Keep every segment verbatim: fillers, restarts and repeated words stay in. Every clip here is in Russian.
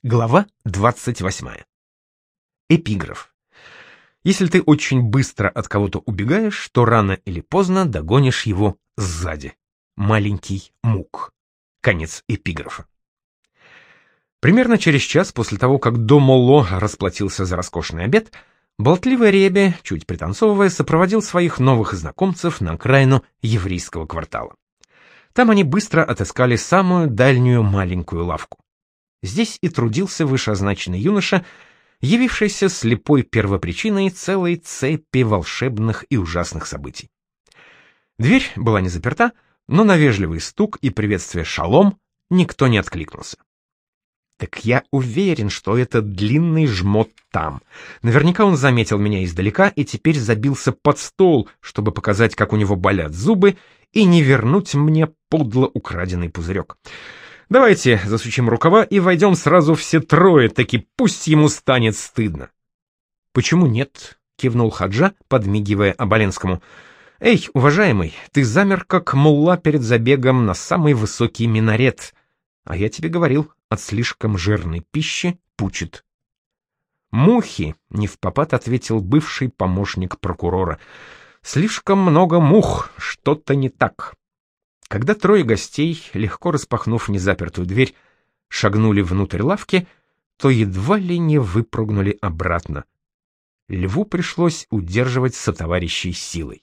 Глава двадцать восьмая. Эпиграф. Если ты очень быстро от кого-то убегаешь, то рано или поздно догонишь его сзади. Маленький Мук. Конец эпиграфа. Примерно через час после того, как Домоло расплатился за роскошный обед, болтливый Ребе, чуть пританцовывая, сопроводил своих новых знакомцев на окраину еврейского квартала. Там они быстро отыскали самую дальнюю маленькую лавку. Здесь и трудился вышеозначенный юноша, явившийся слепой первопричиной целой цепи волшебных и ужасных событий. Дверь была не заперта, но на вежливый стук и приветствие «Шалом» никто не откликнулся. Так я уверен, что это длинный жмот там. Наверняка он заметил меня издалека и теперь забился под стол, чтобы показать, как у него болят зубы, и не вернуть мне подло украденный пузырек. Давайте засучим рукава и войдем сразу все трое, таки пусть ему станет стыдно. — Почему нет? — кивнул Хаджа, подмигивая Оболенскому. — Эй, уважаемый, ты замер, как мулла перед забегом на самый высокий минарет. А я тебе говорил, от слишком жирной пищи пучит. — Мухи, — невпопад ответил бывший помощник прокурора. — Слишком много мух, что-то не так. Когда трое гостей, легко распахнув незапертую дверь, шагнули внутрь лавки, то едва ли не выпрыгнули обратно. Льву пришлось удерживать сотоварищей силой.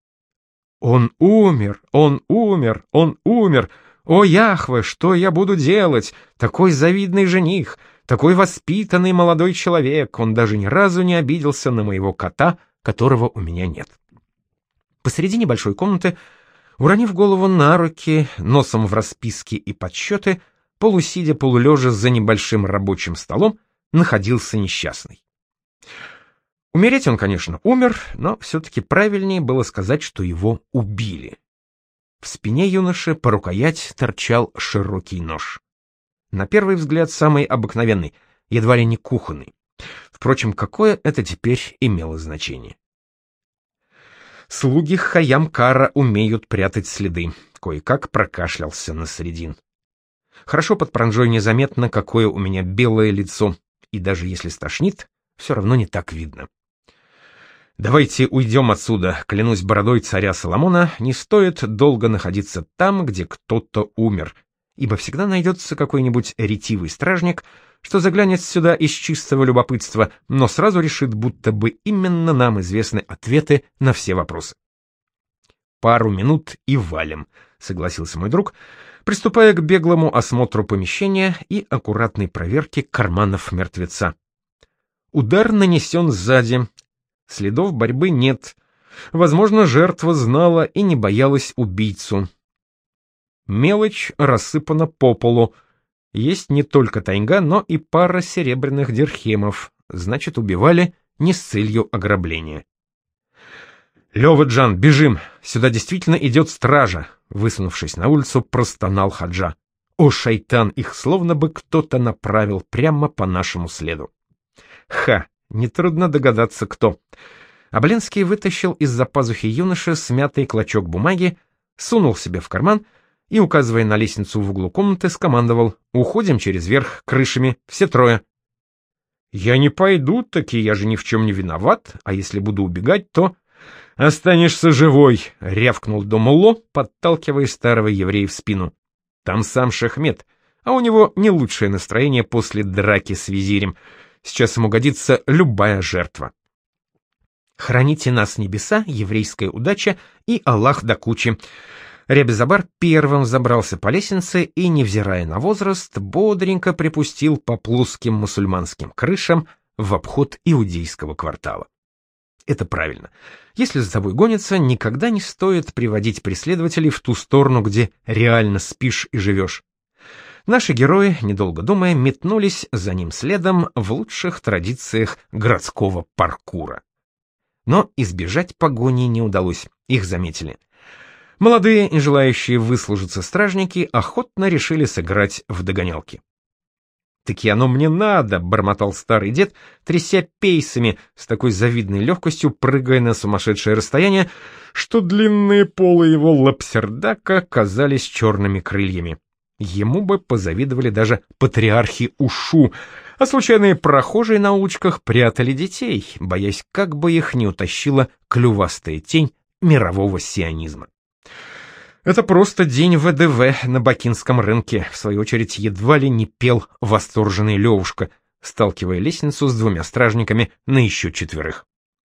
«Он умер! Он умер! Он умер! О, Яхве, что я буду делать? Такой завидный жених! Такой воспитанный молодой человек! Он даже ни разу не обиделся на моего кота, которого у меня нет». Посреди небольшой комнаты, уронив голову на руки, носом в расписки и подсчеты, полусидя полулежа за небольшим рабочим столом, находился несчастный. Умереть он, конечно, умер, но все-таки правильнее было сказать, что его убили. В спине юноши по рукоять торчал широкий нож. На первый взгляд самый обыкновенный, едва ли не кухонный. Впрочем, какое это теперь имело значение? Слуги Хайям-Кара умеют прятать следы. Кое-как прокашлялся Насреддин. Хорошо под паранджой незаметно, какое у меня белое лицо, и даже если стошнит, все равно не так видно. Давайте уйдем отсюда, клянусь бородой царя Соломона, не стоит долго находиться там, где кто-то умер, ибо всегда найдется какой-нибудь ретивый стражник, что заглянет сюда из чистого любопытства, но сразу решит, будто бы именно нам известны ответы на все вопросы. «Пару минут и валим», — согласился мой друг, приступая к беглому осмотру помещения и аккуратной проверке карманов мертвеца. Удар нанесен сзади, следов борьбы нет, возможно, жертва знала и не боялась убийцу. Мелочь рассыпана по полу. Есть не только тайга, но и пара серебряных дирхемов, значит, убивали не с целью ограбления. «Лёва-Джан, бежим! Сюда действительно идет стража!» Высунувшись на улицу, простонал Хаджа. «О, шайтан! Их словно бы кто-то направил прямо по нашему следу!» «Ха! Нетрудно догадаться, кто!» Оболенский вытащил из-за пазухи юноши смятый клочок бумаги, сунул себе в карман и, указывая на лестницу в углу комнаты, скомандовал: «Уходим через верх, крышами, все трое». «Я не пойду, таки я же ни в чем не виноват, а если буду убегать, то...» «Останешься живой», — рявкнул Домоло, подталкивая старого еврея в спину. «Там сам Шахмет, а у него не лучшее настроение после драки с визирем. Сейчас ему годится любая жертва». «Храните нас небеса, еврейская удача и Аллах до кучи». Ребе-Забар первым забрался по лестнице и, невзирая на возраст, бодренько припустил по плоским мусульманским крышам в обход иудейского квартала. Это правильно. Если за тобой гонятся, никогда не стоит приводить преследователей в ту сторону, где реально спишь и живешь. Наши герои, недолго думая, метнулись за ним следом в лучших традициях городского паркура. Но избежать погони не удалось, их заметили. Молодые и желающие выслужиться стражники охотно решили сыграть в догонялки. «Таки оно мне надо», — бормотал старый дед, тряся пейсами, с такой завидной легкостью прыгая на сумасшедшее расстояние, что длинные полы его лапсердака казались черными крыльями. Ему бы позавидовали даже патриархи Ушу, а случайные прохожие на улочках прятали детей, боясь, как бы их не утащила клювастая тень мирового сионизма. Это просто день вэ дэ вэ на бакинском рынке, в свою очередь едва ли не пел восторженный Левушка, сталкивая лестницу с двумя стражниками на еще четверых.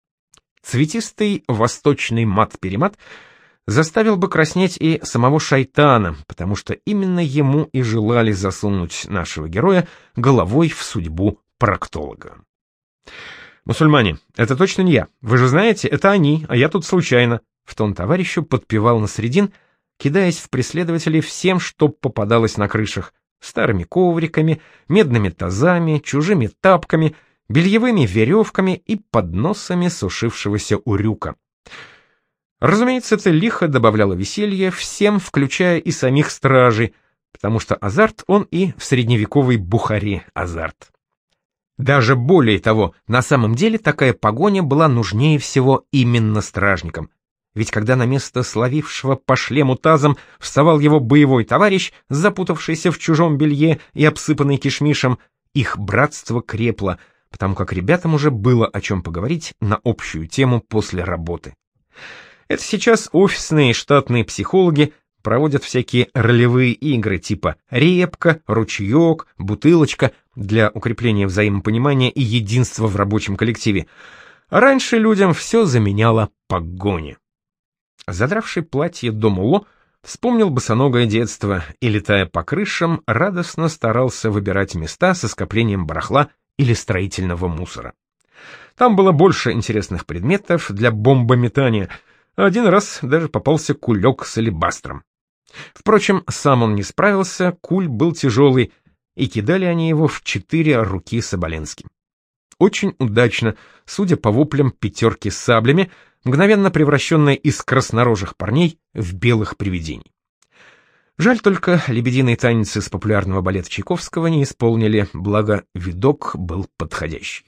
Цветистый восточный мат-перемат заставил бы краснеть и самого шайтана, потому что именно ему и желали засунуть нашего героя головой в судьбу проктолога. «Мусульмане, это точно не я. Вы же знаете, это они, а я тут случайно», — в тон товарищу подпевал Насредин, кидаясь в преследователей всем, что попадалось на крышах: старыми ковриками, медными тазами, чужими тапками, бельевыми веревками и подносами сушившегося урюка. Разумеется, это лихо добавляло веселья всем, включая и самих стражей, потому что азарт он и в средневековой Бухаре азарт. Даже более того, на самом деле такая погоня была нужнее всего именно стражникам. Ведь когда на место словившего по шлему тазом вставал его боевой товарищ, запутавшийся в чужом белье и обсыпанный кишмишем, их братство крепло, потому как ребятам уже было о чем поговорить на общую тему после работы. Это сейчас офисные штатные психологи проводят всякие ролевые игры типа «репка», «ручеек», «бутылочка» для укрепления взаимопонимания и единства в рабочем коллективе. А раньше людям все заменяло погоня. Задравший платье до муло вспомнил босоногое детство и, летая по крышам, радостно старался выбирать места со скоплением барахла или строительного мусора. Там было больше интересных предметов для бомбометания, а один раз даже попался кулек с алебастром. Впрочем, сам он не справился, куль был тяжелый, и кидали они его в четыре руки Соболенским. Очень удачно, судя по воплям пятерки с саблями, мгновенно превращенные из краснорожих парней в белых привидений. Жаль только, лебединые танец из популярного балета Чайковского не исполнили, благо видок был подходящий.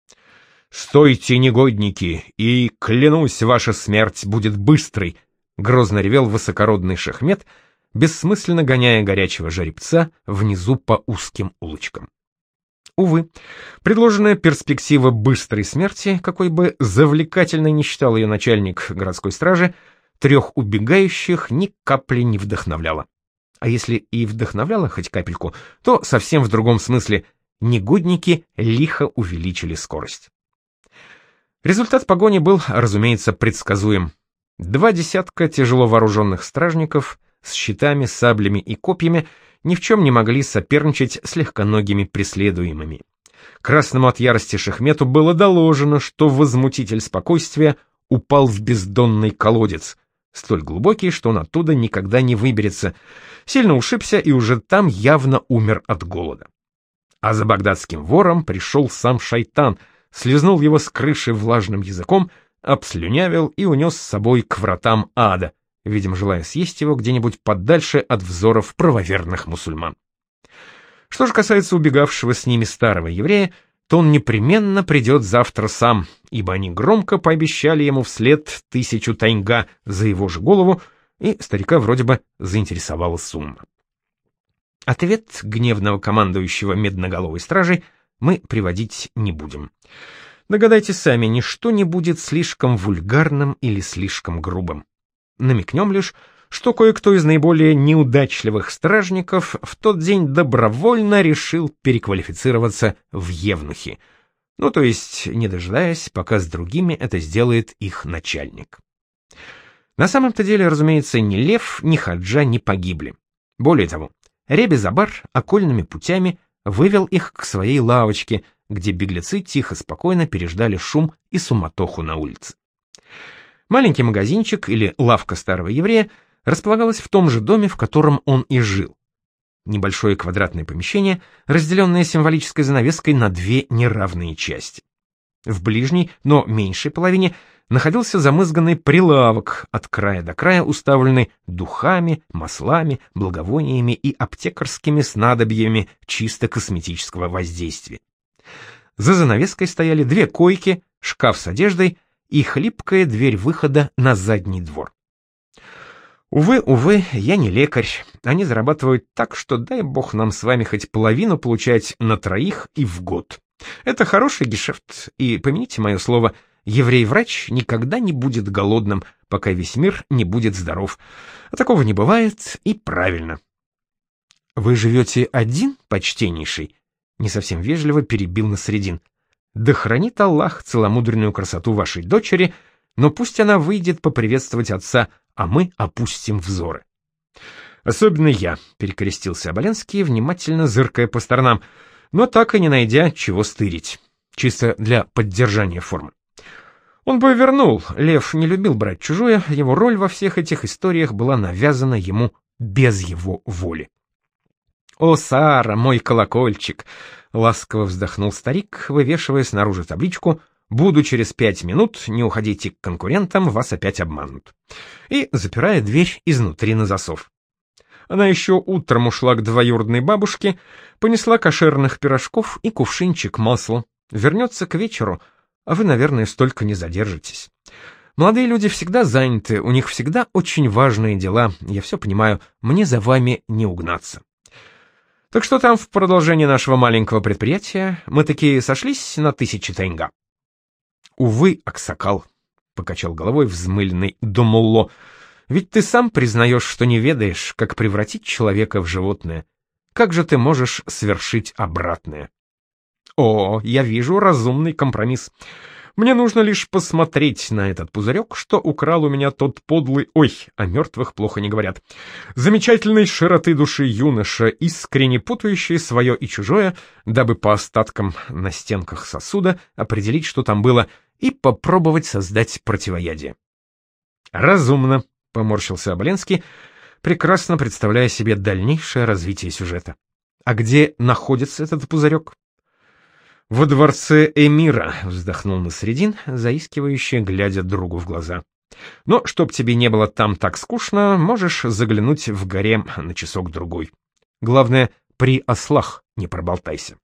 «Стойте, негодники, и, клянусь, ваша смерть будет быстрой!» — грозно ревел высокородный Шахмет, бессмысленно гоняя горячего жеребца внизу по узким улочкам. Увы, предложенная перспектива быстрой смерти, какой бы завлекательной ни считал ее начальник городской стражи, трех убегающих ни капли не вдохновляла. А если и вдохновляла хоть капельку, то совсем в другом смысле: негодники лихо увеличили скорость. Результат погони был, разумеется, предсказуем. Два десятка тяжело вооруженных стражников с щитами, саблями и копьями ни в чем не могли соперничать с легконогими преследуемыми. Красному от ярости Шахмету было доложено, что возмутитель спокойствия упал в бездонный колодец, столь глубокий, что он оттуда никогда не выберется, сильно ушибся и уже там явно умер от голода. А за багдадским вором пришел сам шайтан, слезнул его с крыши влажным языком, обслюнявил и унес с собой к вратам ада, видимо, желая съесть его где-нибудь подальше от взоров правоверных мусульман. Что же касается убегавшего с ними старого еврея, то он непременно придет завтра сам, ибо они громко пообещали ему вслед тысячу таньга за его же голову, и старика вроде бы заинтересовала сумма. Ответ гневного командующего медноголовой стражей мы приводить не будем. Догадайтесь сами, ничто не будет слишком вульгарным или слишком грубым. Намекнем лишь, что кое-кто из наиболее неудачливых стражников в тот день добровольно решил переквалифицироваться в евнухи, ну то есть не дожидаясь, пока с другими это сделает их начальник. На самом-то деле, разумеется, ни Лев, ни Хаджа не погибли. Более того, Ребе-Забар окольными путями вывел их к своей лавочке, где беглецы тихо-спокойно переждали шум и суматоху на улице. Маленький магазинчик или лавка старого еврея располагалась в том же доме, в котором он и жил. Небольшое квадратное помещение, разделенное символической занавеской на две неравные части. В ближней, но меньшей половине находился замызганный прилавок, от края до края уставленный духами, маслами, благовониями и аптекарскими снадобьями чисто косметического воздействия. За занавеской стояли две койки, шкаф с одеждой и хлипкая дверь выхода на задний двор. Увы, увы, я не лекарь. Они зарабатывают так, что дай бог нам с вами хоть половину получать на троих и в год. Это хороший гешефт, и, помяните мое слово, еврей-врач никогда не будет голодным, пока весь мир не будет здоров. А такого не бывает, и правильно. Вы живете один, почтеннейший? Не совсем вежливо перебил Насреддин. Да хранит Аллах целомудренную красоту вашей дочери, но пусть она выйдет поприветствовать отца, а мы опустим взоры. Особенно я, перекрестился Оболенский, внимательно зыркая по сторонам, но так и не найдя, чего стырить. Чисто для поддержания формы. Он бы вернул, Лев не любил брать чужое, его роль во всех этих историях была навязана ему без его воли. «О, Сара, мой колокольчик!» — ласково вздохнул старик, вывешивая снаружи табличку «Буду через пять минут, не уходите к конкурентам, вас опять обманут», и запирая дверь изнутри на засов. Она еще утром ушла к двоюродной бабушке, понесла кошерных пирожков и кувшинчик масла. Вернется к вечеру, а вы, наверное, столько не задержитесь. Молодые люди всегда заняты, у них всегда очень важные дела, я все понимаю, мне за вами не угнаться. Так что там в продолжении нашего маленького предприятия? Мы таки сошлись на тысячи тенга. Увы, Аксакал, — покачал головой взмыленный Думулло, — ведь ты сам признаешь, что не ведаешь, как превратить человека в животное. Как же ты можешь свершить обратное? О, я вижу разумный компромисс. Мне нужно лишь посмотреть на этот пузырек, что украл у меня тот подлый, ой, о мертвых плохо не говорят, замечательной широты души юноша, искренне путающий свое и чужое, дабы по остаткам на стенках сосуда определить, что там было, и попробовать создать противоядие. Разумно, — поморщился Оболенский, прекрасно представляя себе дальнейшее развитие сюжета. А где находится этот пузырек? «Во дворце эмира», — вздохнул Насреддин, заискивающе глядя другу в глаза. «Но чтоб тебе не было там так скучно, можешь заглянуть в гарем на часок-другой. Главное, при ослах не проболтайся».